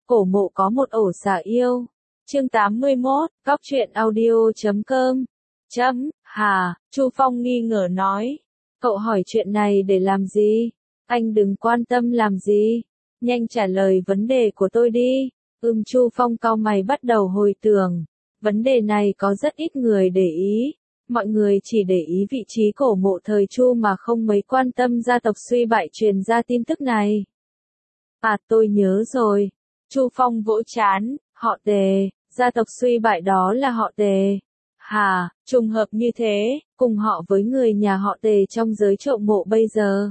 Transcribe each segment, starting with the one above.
Cổ mộ có một ổ xà yêu. Chương 81, Góc truyện audio.com. Hà, Chu Phong nghi ngờ nói. Cậu hỏi chuyện này để làm gì? Anh đừng quan tâm làm gì. Nhanh trả lời vấn đề của tôi đi. Chu Phong cau mày bắt đầu hồi tưởng. Vấn đề này có rất ít người để ý. Mọi người chỉ để ý vị trí cổ mộ thời Chu mà không mấy quan tâm gia tộc suy bại truyền ra tin tức này. À, tôi nhớ rồi. Chu Phong vỗ trán, họ Tề, gia tộc suy bại đó là họ Tề. Hà, trùng hợp như thế, cùng họ với người nhà họ Tề trong giới trộm mộ bây giờ.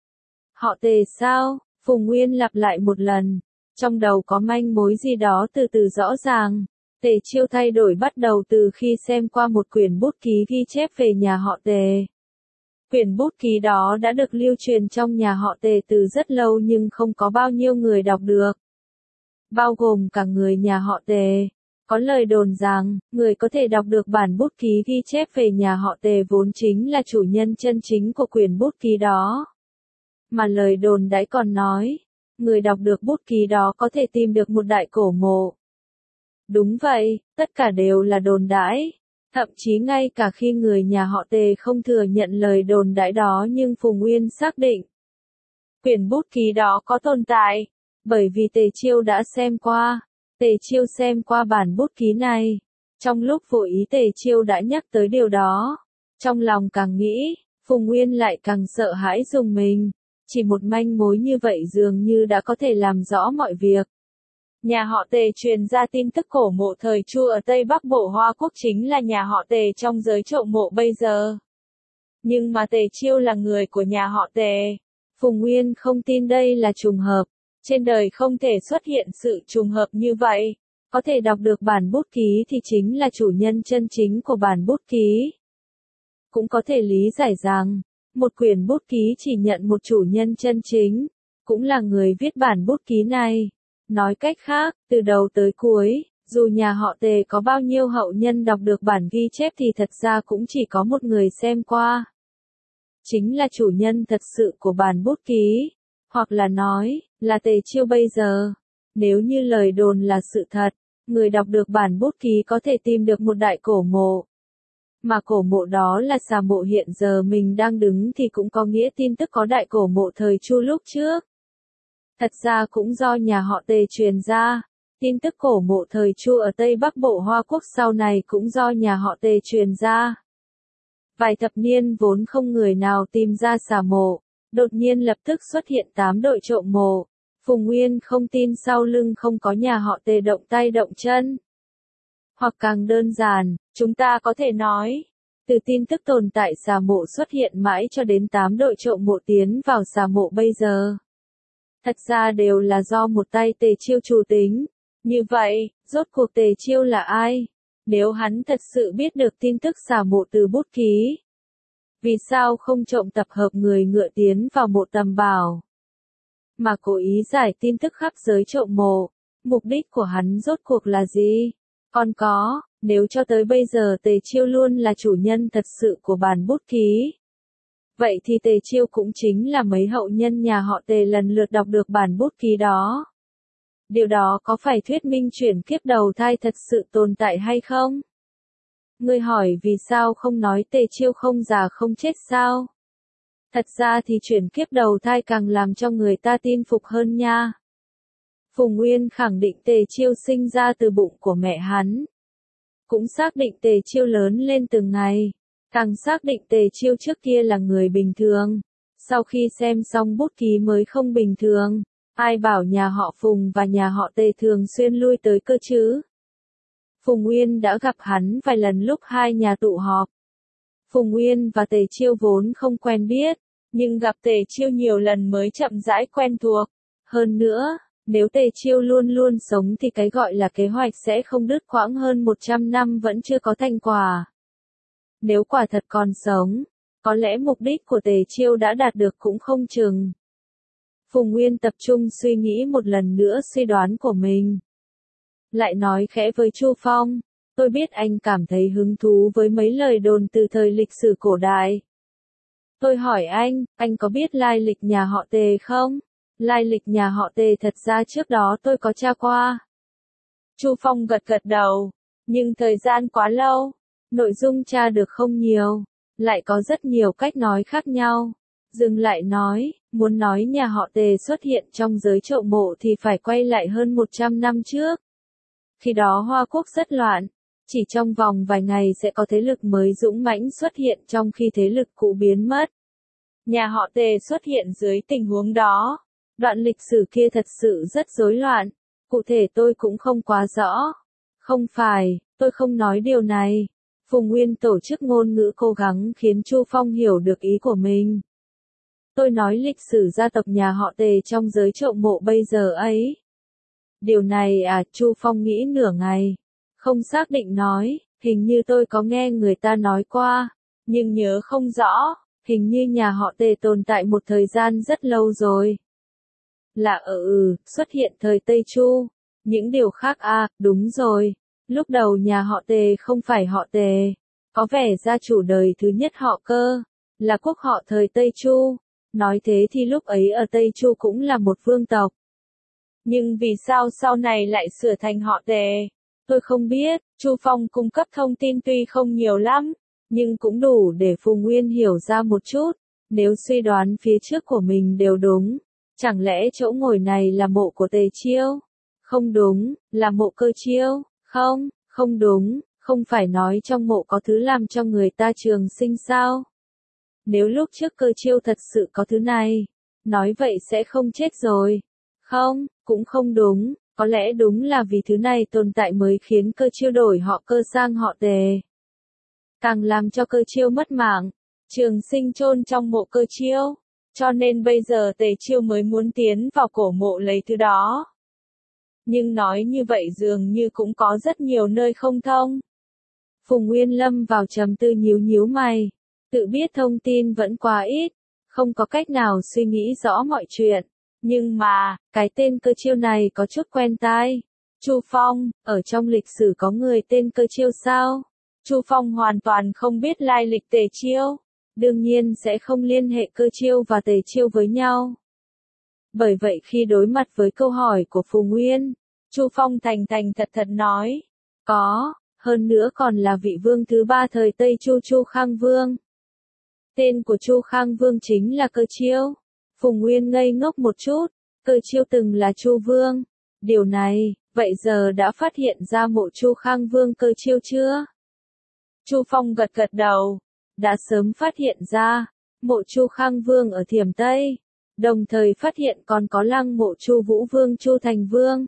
Họ Tề sao? Phùng Nguyên lặp lại một lần. Trong đầu có manh mối gì đó từ từ rõ ràng. Tề Chiêu thay đổi bắt đầu từ khi xem qua một quyển bút ký ghi chép về nhà họ Tề. Quyển bút ký đó đã được lưu truyền trong nhà họ Tề từ rất lâu nhưng không có bao nhiêu người đọc được. Bao gồm cả người nhà họ Tề. Có lời đồn rằng, người có thể đọc được bản bút ký ghi chép về nhà họ Tề vốn chính là chủ nhân chân chính của quyển bút ký đó. Mà lời đồn đãi còn nói, người đọc được bút ký đó có thể tìm được một đại cổ mộ. Đúng vậy, tất cả đều là đồn đãi. Thậm chí ngay cả khi người nhà họ Tề không thừa nhận lời đồn đãi đó nhưng Phùng Nguyên xác định. Quyển bút ký đó có tồn tại, bởi vì Tề Chiêu đã xem qua. Tề Chiêu xem qua bản bút ký này. Trong lúc vô ý Tề Chiêu đã nhắc tới điều đó. Trong lòng càng nghĩ, Phùng Nguyên lại càng sợ hãi rùng mình. Chỉ một manh mối như vậy dường như đã có thể làm rõ mọi việc. Nhà họ Tề truyền ra tin tức cổ mộ thời Chu ở Tây Bắc Bộ Hoa Quốc chính là nhà họ Tề trong giới trộm mộ bây giờ. Nhưng mà Tề Chiêu là người của nhà họ Tề. Phùng Nguyên không tin đây là trùng hợp. Trên đời không thể xuất hiện sự trùng hợp như vậy. Có thể đọc được bản bút ký thì chính là chủ nhân chân chính của bản bút ký. Cũng có thể lý giải rằng, một quyển bút ký chỉ nhận một chủ nhân chân chính, cũng là người viết bản bút ký này. Nói cách khác, từ đầu tới cuối, dù nhà họ Tề có bao nhiêu hậu nhân đọc được bản ghi chép thì thật ra cũng chỉ có một người xem qua. Chính là chủ nhân thật sự của bản bút ký. Hoặc là nói, là Tề Chiêu bây giờ. Nếu như lời đồn là sự thật, người đọc được bản bút ký có thể tìm được một đại cổ mộ. Mà cổ mộ đó là xà mộ hiện giờ mình đang đứng thì cũng có nghĩa tin tức có đại cổ mộ thời Chu lúc trước. Thật ra cũng do nhà họ Tề truyền ra. Tin tức cổ mộ thời Chu ở Tây Bắc Bộ Hoa Quốc sau này cũng do nhà họ Tề truyền ra. Vài thập niên vốn không người nào tìm ra xà mộ. Đột nhiên lập tức xuất hiện 8 đội trộm mộ. Phùng Nguyên không tin sau lưng không có nhà họ Tề động tay động chân. Hoặc càng đơn giản, chúng ta có thể nói, từ tin tức tồn tại xà mộ xuất hiện mãi cho đến 8 đội trộm mộ tiến vào xà mộ bây giờ. Thật ra đều là do một tay Tề Chiêu chủ tính. Như vậy, rốt cuộc Tề Chiêu là ai? Nếu hắn thật sự biết được tin tức xà mộ từ bút ký, vì sao không trộm tập hợp người ngựa tiến vào mộ tầm bảo, mà cố ý giải tin tức khắp giới trộm mộ? Mục đích của hắn rốt cuộc là gì? Còn có, nếu cho tới bây giờ Tề Chiêu luôn là chủ nhân thật sự của bản bút ký, vậy thì Tề Chiêu cũng chính là mấy hậu nhân nhà họ Tề lần lượt đọc được bản bút ký đó. Điều đó có phải thuyết minh chuyển kiếp đầu thai thật sự tồn tại hay không? Ngươi hỏi vì sao không nói Tề Chiêu không già không chết sao? Thật ra thì chuyển kiếp đầu thai càng làm cho người ta tin phục hơn nha. Phùng Nguyên khẳng định Tề Chiêu sinh ra từ bụng của mẹ hắn. Cũng xác định Tề Chiêu lớn lên từng ngày. Càng xác định Tề Chiêu trước kia là người bình thường. Sau khi xem xong bút ký mới không bình thường. Ai bảo nhà họ Phùng và nhà họ Tề thường xuyên lui tới cơ chứ? Phùng Nguyên đã gặp hắn vài lần lúc hai nhà tụ họp. Phùng Nguyên và Tề Chiêu vốn không quen biết, nhưng gặp Tề Chiêu nhiều lần mới chậm rãi quen thuộc. Hơn nữa, nếu Tề Chiêu luôn luôn sống thì cái gọi là kế hoạch sẽ không đứt quãng hơn 100 năm vẫn chưa có thành quả. Nếu quả thật còn sống, có lẽ mục đích của Tề Chiêu đã đạt được cũng không chừng. Phùng Nguyên tập trung suy nghĩ một lần nữa suy đoán của mình. Lại nói khẽ với Chu Phong, tôi biết anh cảm thấy hứng thú với mấy lời đồn từ thời lịch sử cổ đại. Tôi hỏi anh có biết lai lịch nhà họ Tề không? Lai lịch nhà họ Tề thật ra trước đó tôi có tra qua. Chu Phong gật gật đầu, nhưng thời gian quá lâu, nội dung tra được không nhiều, lại có rất nhiều cách nói khác nhau. Dừng lại nói, muốn nói nhà họ Tề xuất hiện trong giới trậu mộ thì phải quay lại hơn 100 năm trước. Khi đó Hoa Quốc rất loạn, chỉ trong vòng vài ngày sẽ có thế lực mới dũng mãnh xuất hiện trong khi thế lực cũ biến mất. Nhà họ Tề xuất hiện dưới tình huống đó. Đoạn lịch sử kia thật sự rất rối loạn, cụ thể tôi cũng không quá rõ. Không phải, tôi không nói điều này. Phùng Nguyên tổ chức ngôn ngữ cố gắng khiến Chu Phong hiểu được ý của mình. Tôi nói lịch sử gia tộc nhà họ Tề trong giới trậu mộ bây giờ ấy. Điều này à, Chu Phong nghĩ nửa ngày. Không xác định nói, hình như tôi có nghe người ta nói qua, nhưng nhớ không rõ, hình như nhà họ Tề tồn tại một thời gian rất lâu rồi. Là xuất hiện thời Tây Chu. Những điều khác à, đúng rồi. Lúc đầu nhà họ Tề không phải họ Tề. Có vẻ gia chủ đời thứ nhất họ Cơ, là quốc họ thời Tây Chu. Nói thế thì lúc ấy ở Tây Chu cũng là một vương tộc. Nhưng vì sao sau này lại sửa thành họ Tề? Tôi không biết, Chu Phong cung cấp thông tin tuy không nhiều lắm, nhưng cũng đủ để Phùng Nguyên hiểu ra một chút. Nếu suy đoán phía trước của mình đều đúng, chẳng lẽ chỗ ngồi này là mộ của Tề Chiêu? Không đúng, là mộ Cơ Chiêu. Không, không đúng, không phải nói trong mộ có thứ làm cho người ta trường sinh sao? Nếu lúc trước Cơ Chiêu thật sự có thứ này, nói vậy sẽ không chết rồi. Không, cũng không đúng, có lẽ đúng là vì thứ này tồn tại mới khiến Cơ Chiêu đổi họ Cơ sang họ Tề. Càng làm cho Cơ Chiêu mất mạng, trường sinh chôn trong mộ Cơ Chiêu, cho nên bây giờ Tề Chiêu mới muốn tiến vào cổ mộ lấy thứ đó. Nhưng nói như vậy dường như cũng có rất nhiều nơi không thông. Phùng Nguyên lâm vào trầm tư nhíu nhíu mày, tự biết thông tin vẫn quá ít, không có cách nào suy nghĩ rõ mọi chuyện. Nhưng mà, cái tên Cơ Chiêu này có chút quen tai. Chu Phong, ở trong lịch sử có người tên Cơ Chiêu sao? Chu Phong hoàn toàn không biết lai lịch Tề Chiêu, đương nhiên sẽ không liên hệ Cơ Chiêu và Tề Chiêu với nhau. Bởi vậy khi đối mặt với câu hỏi của Phùng Nguyên, Chu Phong thành thành thật thật nói, có, hơn nữa còn là vị vương thứ ba thời Tây Chu Chu Khang Vương. Tên của Chu Khang Vương chính là Cơ Chiêu. Phùng Nguyên ngây ngốc một chút, Cơ Chiêu từng là Chu Vương. Điều này, vậy giờ đã phát hiện ra mộ Chu Khang Vương Cơ Chiêu chưa? Chu Phong gật gật đầu, đã sớm phát hiện ra, mộ Chu Khang Vương ở Thiểm Tây, đồng thời phát hiện còn có lăng mộ Chu Vũ Vương Chu Thành Vương.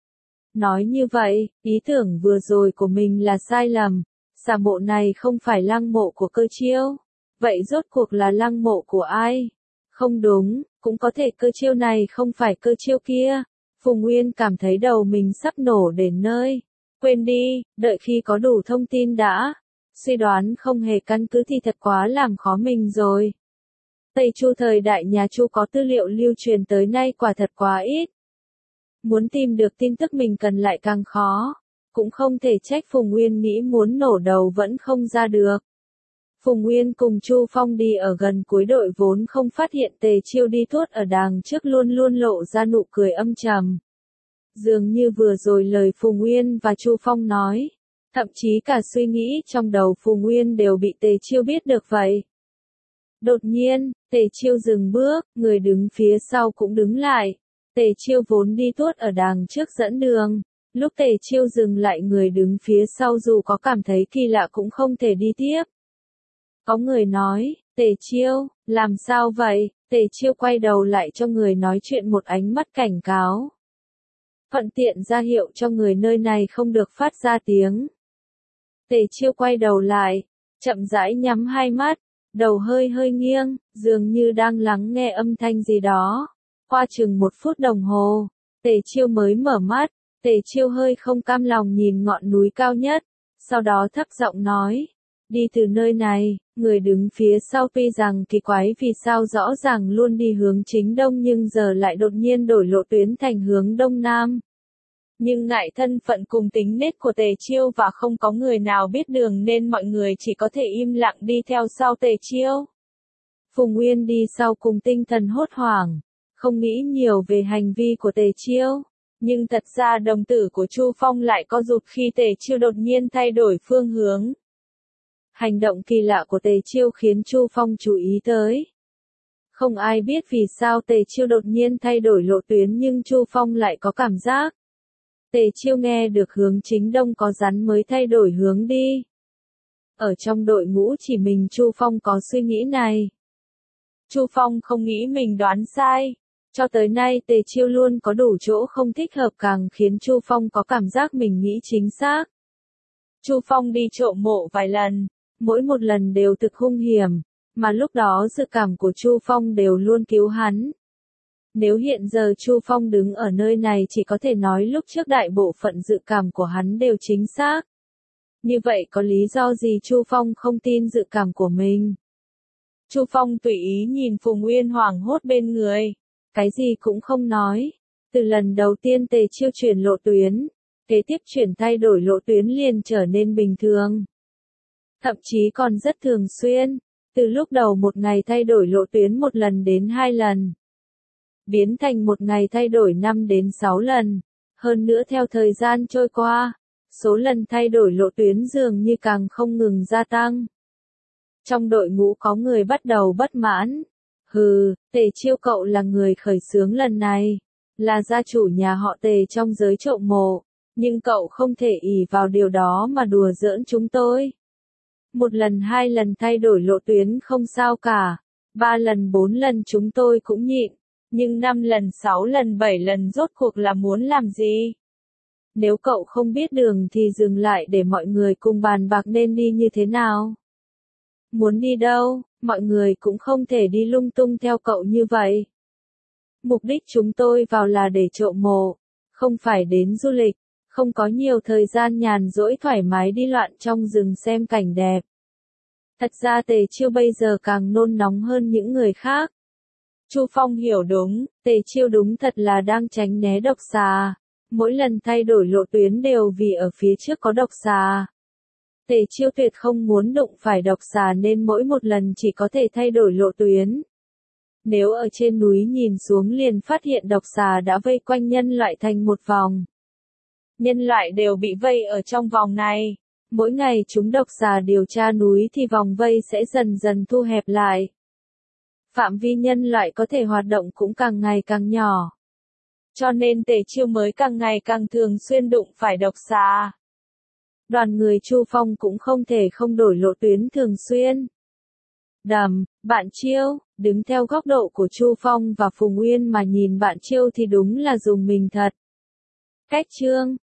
Nói như vậy, ý tưởng vừa rồi của mình là sai lầm, xà mộ này không phải lăng mộ của Cơ Chiêu. Vậy rốt cuộc là lăng mộ của ai? Không đúng, cũng có thể Cơ Chiêu này không phải Cơ Chiêu kia. Phùng Nguyên cảm thấy đầu mình sắp nổ đến nơi. Quên đi, đợi khi có đủ thông tin đã. Suy đoán không hề căn cứ thì thật quá làm khó mình rồi. Tây Chu thời đại nhà Chu có tư liệu lưu truyền tới nay quả thật quá ít. Muốn tìm được tin tức mình cần lại càng khó. Cũng không thể trách Phùng Nguyên nghĩ muốn nổ đầu vẫn không ra được. Phùng Nguyên cùng Chu Phong đi ở gần cuối đội vốn không phát hiện Tề Chiêu đi tuốt ở đằng trước luôn luôn lộ ra nụ cười âm trầm. Dường như vừa rồi lời Phùng Nguyên và Chu Phong nói, thậm chí cả suy nghĩ trong đầu Phùng Nguyên đều bị Tề Chiêu biết được vậy. Đột nhiên, Tề Chiêu dừng bước, người đứng phía sau cũng đứng lại. Tề Chiêu vốn đi tuốt ở đằng trước dẫn đường. Lúc Tề Chiêu dừng lại người đứng phía sau dù có cảm thấy kỳ lạ cũng không thể đi tiếp. Có người nói, Tề Chiêu, làm sao vậy? Tề Chiêu quay đầu lại cho người nói chuyện một ánh mắt cảnh cáo. Thuận tiện ra hiệu cho người nơi này không được phát ra tiếng. Tề Chiêu quay đầu lại, chậm rãi nhắm hai mắt, đầu hơi hơi nghiêng, dường như đang lắng nghe âm thanh gì đó. Qua chừng 1 phút đồng hồ, Tề Chiêu mới mở mắt. Tề Chiêu hơi không cam lòng nhìn ngọn núi cao nhất, sau đó thấp giọng nói, đi từ nơi này. Người đứng phía sau tuy rằng kỳ quái vì sao rõ ràng luôn đi hướng chính đông nhưng giờ lại đột nhiên đổi lộ tuyến thành hướng đông nam. Nhưng ngại thân phận cùng tính nết của Tề Chiêu và không có người nào biết đường nên mọi người chỉ có thể im lặng đi theo sau Tề Chiêu. Phùng Nguyên đi sau cùng tinh thần hốt hoảng, không nghĩ nhiều về hành vi của Tề Chiêu. Nhưng thật ra đồng tử của Chu Phong lại co rụt khi Tề Chiêu đột nhiên thay đổi phương hướng. Hành động kỳ lạ của Tề Chiêu khiến Chu Phong chú ý tới. Không ai biết vì sao Tề Chiêu đột nhiên thay đổi lộ tuyến nhưng Chu Phong lại có cảm giác. Tề Chiêu nghe được hướng chính đông có rắn mới thay đổi hướng đi. Ở trong đội ngũ chỉ mình Chu Phong có suy nghĩ này. Chu Phong không nghĩ mình đoán sai. Cho tới nay Tề Chiêu luôn có đủ chỗ không thích hợp càng khiến Chu Phong có cảm giác mình nghĩ chính xác. Chu Phong đi trộm mộ vài lần, mỗi một lần đều thực hung hiểm, mà lúc đó dự cảm của Chu Phong đều luôn cứu hắn. Nếu hiện giờ Chu Phong đứng ở nơi này chỉ có thể nói lúc trước đại bộ phận dự cảm của hắn đều chính xác. Như vậy có lý do gì Chu Phong không tin dự cảm của mình? Chu Phong tùy ý nhìn Phùng Uyên hoảng hốt bên người. Cái gì cũng không nói. Từ lần đầu tiên Tề Chiêu chuyển lộ tuyến, kế tiếp chuyển thay đổi lộ tuyến liền trở nên bình thường. Thậm chí còn rất thường xuyên. Từ lúc đầu một ngày thay đổi lộ tuyến 1 lần đến 2 lần. Biến thành một ngày thay đổi 5 đến 6 lần. Hơn nữa theo thời gian trôi qua, số lần thay đổi lộ tuyến dường như càng không ngừng gia tăng. Trong đội ngũ có người bắt đầu bất mãn. Hừ, Tề Chiêu cậu là người khởi xướng lần này, là gia chủ nhà họ Tề trong giới trộm mộ, nhưng cậu không thể ỷ vào điều đó mà đùa giỡn chúng tôi. 1 lần 2 lần thay đổi lộ tuyến không sao cả, 3 lần 4 lần chúng tôi cũng nhịn, nhưng 5 lần 6 lần 7 lần rốt cuộc là muốn làm gì? Nếu cậu không biết đường thì dừng lại để mọi người cùng bàn bạc nên đi như thế nào. Muốn đi đâu, mọi người cũng không thể đi lung tung theo cậu như vậy. Mục đích chúng tôi vào là để trộm mộ, không phải đến du lịch, không có nhiều thời gian nhàn rỗi thoải mái đi loạn trong rừng xem cảnh đẹp. Thật ra Tề Chiêu bây giờ càng nôn nóng hơn những người khác. Chu Phong hiểu đúng, Tề Chiêu đúng thật là đang tránh né độc xà. Mỗi lần thay đổi lộ tuyến đều vì ở phía trước có độc xà. Tề Chiêu tuyệt không muốn đụng phải độc xà nên mỗi một lần chỉ có thể thay đổi lộ tuyến. Nếu ở trên núi nhìn xuống liền phát hiện độc xà đã vây quanh nhân loại thành một vòng. Nhân loại đều bị vây ở trong vòng này. Mỗi ngày chúng độc xà điều tra núi thì vòng vây sẽ dần dần thu hẹp lại. Phạm vi nhân loại có thể hoạt động cũng càng ngày càng nhỏ. Cho nên Tề Chiêu mới càng ngày càng thường xuyên đụng phải độc xà. Đoàn người Chu Phong cũng không thể không đổi lộ tuyến thường xuyên. Bạn Chiêu, đứng theo góc độ của Chu Phong và Phùng Uyên mà nhìn bạn Chiêu thì đúng là dùng mình thật. Cách chương